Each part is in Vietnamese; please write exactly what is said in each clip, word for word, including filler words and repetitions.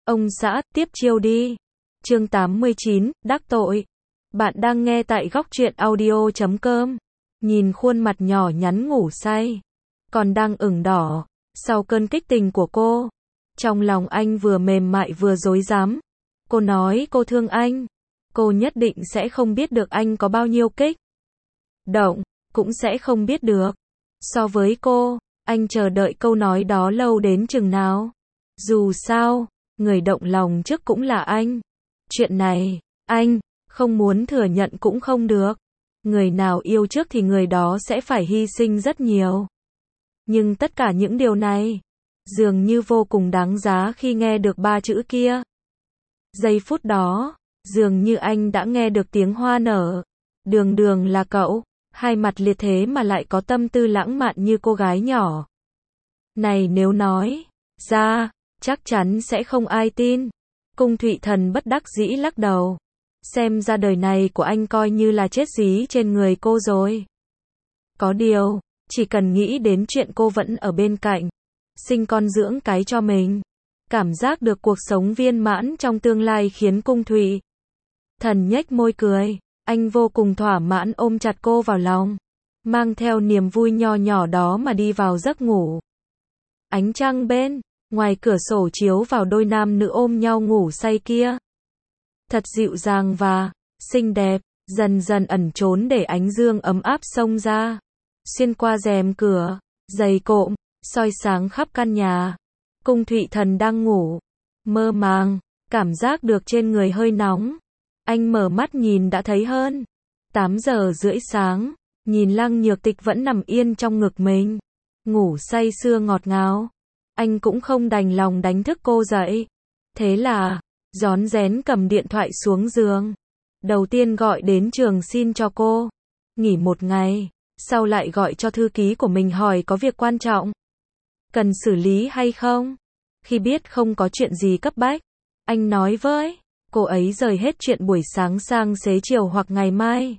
Ông xã, tiếp chiêu đi. Chương tám mươi chín, đắc tội. Bạn đang nghe tại góc truyện audio chấm com. Nhìn khuôn mặt nhỏ nhắn ngủ say, còn đang ửng đỏ, sau cơn kích tình của cô. Trong lòng anh vừa mềm mại vừa rối rắm. Cô nói cô thương anh. Cô nhất định sẽ không biết được anh có bao nhiêu kích động, cũng sẽ không biết được. So với cô, anh chờ đợi câu nói đó lâu đến chừng nào. Dù sao, người động lòng trước cũng là anh. Chuyện này, anh không muốn thừa nhận cũng không được. Người nào yêu trước thì người đó sẽ phải hy sinh rất nhiều. Nhưng tất cả những điều này, dường như vô cùng đáng giá khi nghe được ba chữ kia. Giây phút đó, dường như anh đã nghe được tiếng hoa nở. Đường đường là cậu, hai mặt liệt thế mà lại có tâm tư lãng mạn như cô gái nhỏ. Này nếu nói ra, chắc chắn sẽ không ai tin. Cung Thụy Thần bất đắc dĩ lắc đầu. Xem ra đời này của anh coi như là chết dí trên người cô rồi. Có điều, chỉ cần nghĩ đến chuyện cô vẫn ở bên cạnh, sinh con dưỡng cái cho mình, cảm giác được cuộc sống viên mãn trong tương lai khiến Cung Thụy Thần nhếch môi cười. Anh vô cùng thỏa mãn ôm chặt cô vào lòng, mang theo niềm vui nho nhỏ đó mà đi vào giấc ngủ. Ánh trăng bên ngoài cửa sổ chiếu vào đôi nam nữ ôm nhau ngủ say kia. Thật dịu dàng và xinh đẹp, dần dần ẩn trốn để ánh dương ấm áp xông ra. Xuyên qua rèm cửa, dày cộm, soi sáng khắp căn nhà. Cung Thụy Thần đang ngủ, mơ màng, cảm giác được trên người hơi nóng. Anh mở mắt nhìn đã thấy hơn tám giờ rưỡi sáng, nhìn Lăng Nhược Tịch vẫn nằm yên trong ngực mình, ngủ say sưa ngọt ngào. Anh cũng không đành lòng đánh thức cô dậy. Thế là, rón rén cầm điện thoại xuống giường. Đầu tiên gọi đến trường xin cho cô nghỉ một ngày, sau lại gọi cho thư ký của mình hỏi có việc quan trọng cần xử lý hay không. Khi biết không có chuyện gì cấp bách, anh nói với cô ấy rời hết chuyện buổi sáng sang xế chiều hoặc ngày mai.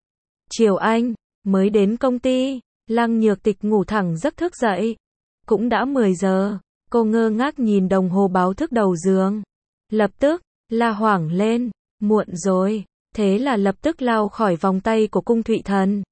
Chiều anh mới đến công ty. Lăng Nhược Tịch ngủ thẳng giấc thức dậy. Cũng đã mười giờ, cô ngơ ngác nhìn đồng hồ báo thức đầu giường. Lập tức, la hoảng lên, muộn rồi, thế là lập tức lao khỏi vòng tay của Cung Thụy Thần.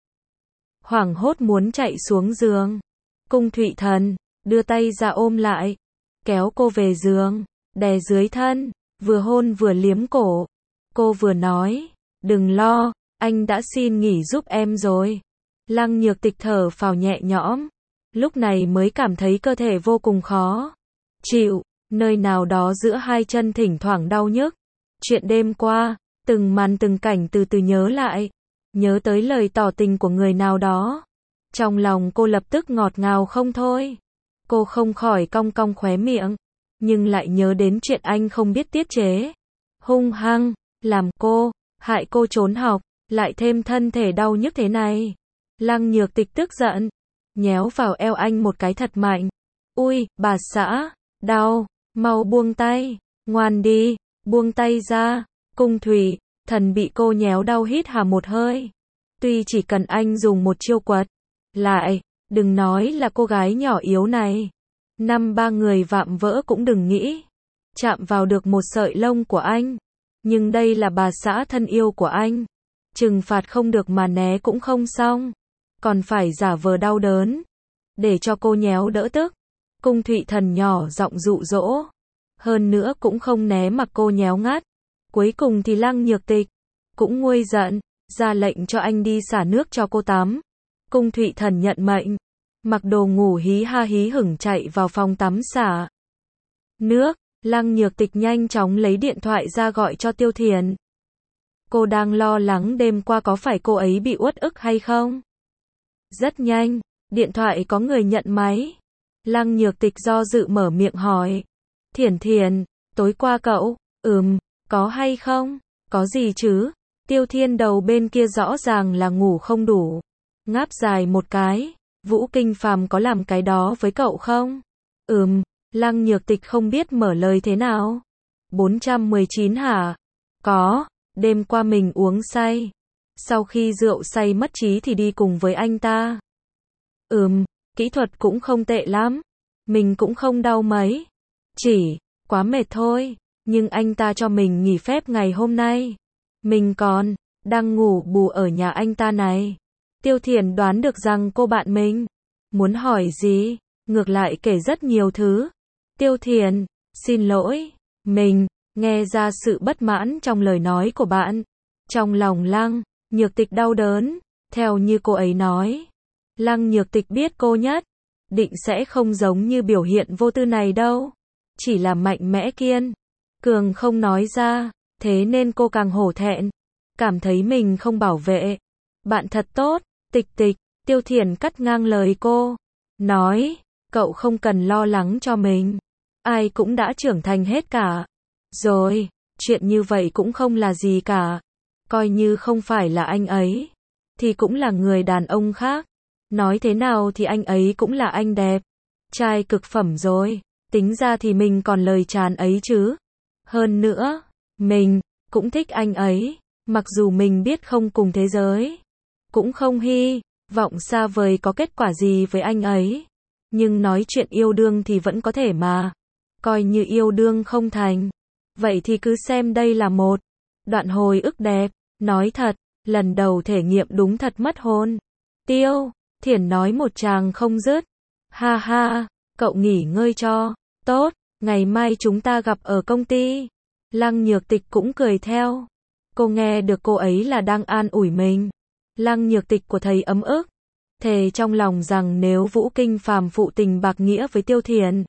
Hoảng hốt muốn chạy xuống giường. Cung Thụy Thần đưa tay ra ôm lại, kéo cô về giường, đè dưới thân, vừa hôn vừa liếm cổ. Cô vừa nói, đừng lo, anh đã xin nghỉ giúp em rồi. Lăng Nhược Tịch thở phào nhẹ nhõm. Lúc này mới cảm thấy cơ thể vô cùng khó chịu, nơi nào đó giữa hai chân thỉnh thoảng đau nhức. Chuyện đêm qua, từng màn từng cảnh từ từ nhớ lại, nhớ tới lời tỏ tình của người nào đó. Trong lòng cô lập tức ngọt ngào không thôi. Cô không khỏi cong cong khóe miệng, nhưng lại nhớ đến chuyện anh không biết tiết chế, hung hăng, làm cô, hại cô trốn học, lại thêm thân thể đau nhức thế này. Lăng Nhược Tịch tức giận, nhéo vào eo anh một cái thật mạnh. Ui, bà xã, đau, mau buông tay, ngoan đi, buông tay ra. Cung Thụy Thần bị cô nhéo đau hít hà một hơi. Tuy chỉ cần anh dùng một chiêu quật lại, đừng nói là cô gái nhỏ yếu này, năm ba người vạm vỡ cũng đừng nghĩ chạm vào được một sợi lông của anh. Nhưng đây là bà xã thân yêu của anh, trừng phạt không được mà né cũng không xong, còn phải giả vờ đau đớn để cho cô nhéo đỡ tức. Cung Thụy Thần nhỏ giọng dụ dỗ, hơn nữa cũng không né mặc cô nhéo ngắt. Cuối cùng thì Lăng Nhược Tịch cũng nguôi giận, ra lệnh cho anh đi xả nước cho cô tắm. Cung Thụy Thần nhận mệnh, mặc đồ ngủ hí ha hí hửng chạy vào phòng tắm xả nước. Lăng Nhược Tịch nhanh chóng lấy điện thoại ra gọi cho Tiêu Thiền. Cô đang lo lắng đêm qua có phải cô ấy bị uất ức hay không. Rất nhanh, điện thoại có người nhận máy. Lăng Nhược Tịch do dự mở miệng hỏi. Thiền Thiền, tối qua cậu, ừm, có hay không? Có gì chứ? Tiêu Thiên đầu bên kia rõ ràng là ngủ không đủ. Ngáp dài một cái. Vũ Kinh Phàm có làm cái đó với cậu không? Ừm, Lăng Nhược Tịch không biết mở lời thế nào. bốn trăm mười chín hả? Có, đêm qua mình uống say. Sau khi rượu say mất trí thì đi cùng với anh ta. Ừm, kỹ thuật cũng không tệ lắm. Mình cũng không đau mấy. Chỉ quá mệt thôi, nhưng anh ta cho mình nghỉ phép ngày hôm nay. Mình còn đang ngủ bù ở nhà anh ta này. Tiêu Thiển đoán được rằng cô bạn mình muốn hỏi gì, ngược lại kể rất nhiều thứ. Tiêu Thiển, xin lỗi, mình nghe ra sự bất mãn trong lời nói của bạn. Trong lòng Lăng Nhược Tịch đau đớn, theo như cô ấy nói. Lăng Nhược Tịch biết cô nhất định sẽ không giống như biểu hiện vô tư này đâu. Chỉ là mạnh mẽ kiên cường không nói ra, thế nên cô càng hổ thẹn, cảm thấy mình không bảo vệ. Bạn thật tốt, Tịch Tịch, Tiêu Thiển cắt ngang lời cô, nói, cậu không cần lo lắng cho mình. Ai cũng đã trưởng thành hết cả. Rồi, chuyện như vậy cũng không là gì cả. Coi như không phải là anh ấy, thì cũng là người đàn ông khác. Nói thế nào thì anh ấy cũng là anh đẹp trai cực phẩm rồi. Tính ra thì mình còn lời chán ấy chứ. Hơn nữa, mình cũng thích anh ấy, mặc dù mình biết không cùng thế giới, cũng không hy vọng xa vời có kết quả gì với anh ấy. Nhưng nói chuyện yêu đương thì vẫn có thể mà. Coi như yêu đương không thành, vậy thì cứ xem đây là một đoạn hồi ức đẹp. Nói thật, lần đầu thể nghiệm đúng thật mất hồn. Tiêu Thiển nói một tràng không dứt. Ha ha, cậu nghỉ ngơi cho tốt, ngày mai chúng ta gặp ở công ty. Lăng Nhược Tịch cũng cười theo. Cô nghe được cô ấy là đang an ủi mình. Lăng Nhược Tịch của thầy ấm ức, thề trong lòng rằng nếu Vũ Kinh Phàm phụ tình bạc nghĩa với Tiêu Thiển,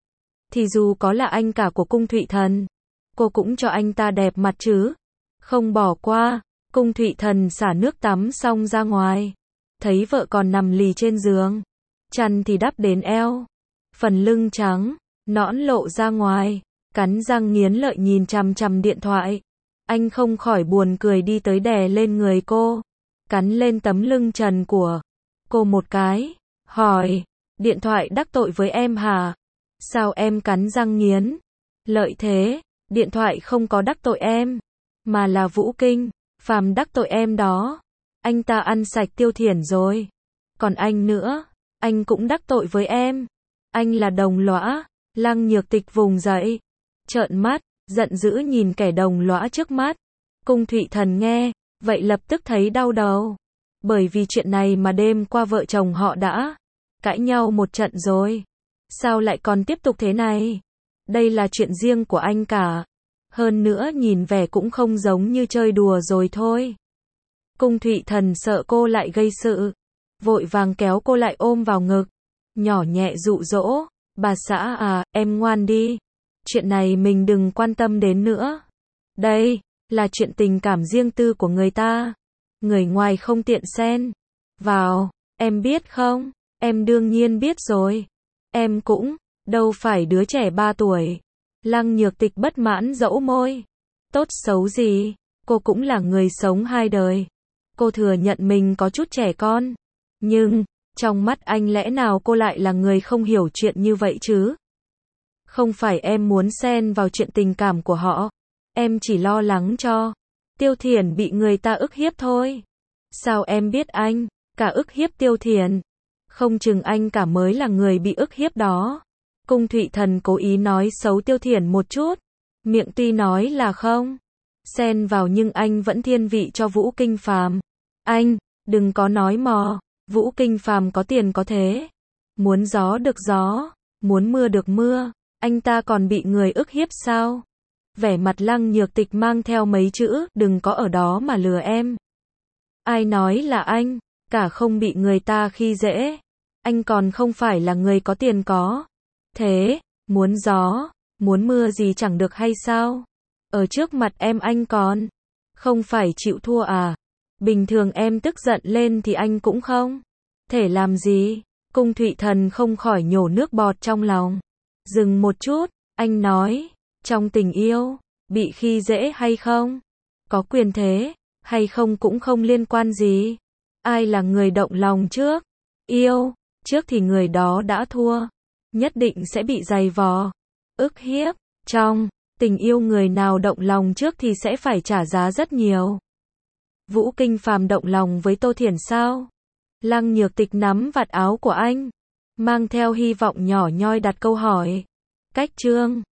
thì dù có là anh cả của Cung Thụy Thần, cô cũng cho anh ta đẹp mặt chứ. Không bỏ qua. Cung Thụy Thần xả nước tắm xong ra ngoài, thấy vợ còn nằm lì trên giường, chăn thì đắp đến eo, phần lưng trắng nõn lộ ra ngoài, cắn răng nghiến lợi nhìn chằm chằm điện thoại. Anh không khỏi buồn cười đi tới đè lên người cô, cắn lên tấm lưng trần của cô một cái, hỏi, điện thoại đắc tội với em hả? Sao em cắn răng nghiến lợi thế? Điện thoại không có đắc tội em, mà là Vũ Kinh Phàm đắc tội em đó. Anh ta ăn sạch Tiêu Thiển rồi. Còn anh nữa, anh cũng đắc tội với em. Anh là đồng lõa. Lăng Nhược Tịch vùng dậy, trợn mắt, giận dữ nhìn kẻ đồng lõa trước mắt. Cung Thụy Thần nghe, vậy lập tức thấy đau đầu. Bởi vì chuyện này mà đêm qua vợ chồng họ đã cãi nhau một trận rồi. Sao lại còn tiếp tục thế này? Đây là chuyện riêng của anh cả. Hơn nữa nhìn vẻ cũng không giống như chơi đùa rồi thôi. Cung Thụy Thần sợ cô lại gây sự, vội vàng kéo cô lại ôm vào ngực, nhỏ nhẹ dụ dỗ, bà xã à, em ngoan đi. Chuyện này mình đừng quan tâm đến nữa. Đây là chuyện tình cảm riêng tư của người ta. Người ngoài không tiện xen vào, em biết không? Em đương nhiên biết rồi. Em cũng đâu phải đứa trẻ ba tuổi. Lăng Nhược Tịch bất mãn dẫu môi. Tốt xấu gì, cô cũng là người sống hai đời. Cô thừa nhận mình có chút trẻ con. Nhưng, trong mắt anh lẽ nào cô lại là người không hiểu chuyện như vậy chứ? Không phải em muốn xen vào chuyện tình cảm của họ. Em chỉ lo lắng cho Tiêu Thiển bị người ta ức hiếp thôi. Sao em biết anh cả ức hiếp Tiêu Thiển? Không chừng anh cả mới là người bị ức hiếp đó. Cung Thụy Thần cố ý nói xấu Tiêu Thiển một chút. Miệng tuy nói là không xen vào nhưng anh vẫn thiên vị cho Vũ Kinh Phàm. Anh, đừng có nói mò. Vũ Kinh Phàm có tiền có thế. Muốn gió được gió, muốn mưa được mưa. Anh ta còn bị người ức hiếp sao? Vẻ mặt Lăng Nhược Tịch mang theo mấy chữ, đừng có ở đó mà lừa em. Ai nói là anh cả không bị người ta khi dễ. Anh còn không phải là người có tiền có thế, muốn gió, muốn mưa gì chẳng được hay sao? Ở trước mặt em anh còn không phải chịu thua à? Bình thường em tức giận lên thì anh cũng không thể làm gì. Cung Thụy Thần không khỏi nhổ nước bọt trong lòng. Dừng một chút, anh nói, trong tình yêu, bị khi dễ hay không, có quyền thế hay không cũng không liên quan gì. Ai là người động lòng trước yêu trước thì người đó đã thua, nhất định sẽ bị giày vò, ức hiếp. Trong tình yêu người nào động lòng trước thì sẽ phải trả giá rất nhiều. Vũ Kinh Phàm động lòng với Tô Thiển sao? Lăng Nhược Tịch nắm vạt áo của anh, mang theo hy vọng nhỏ nhoi đặt câu hỏi. Cách chương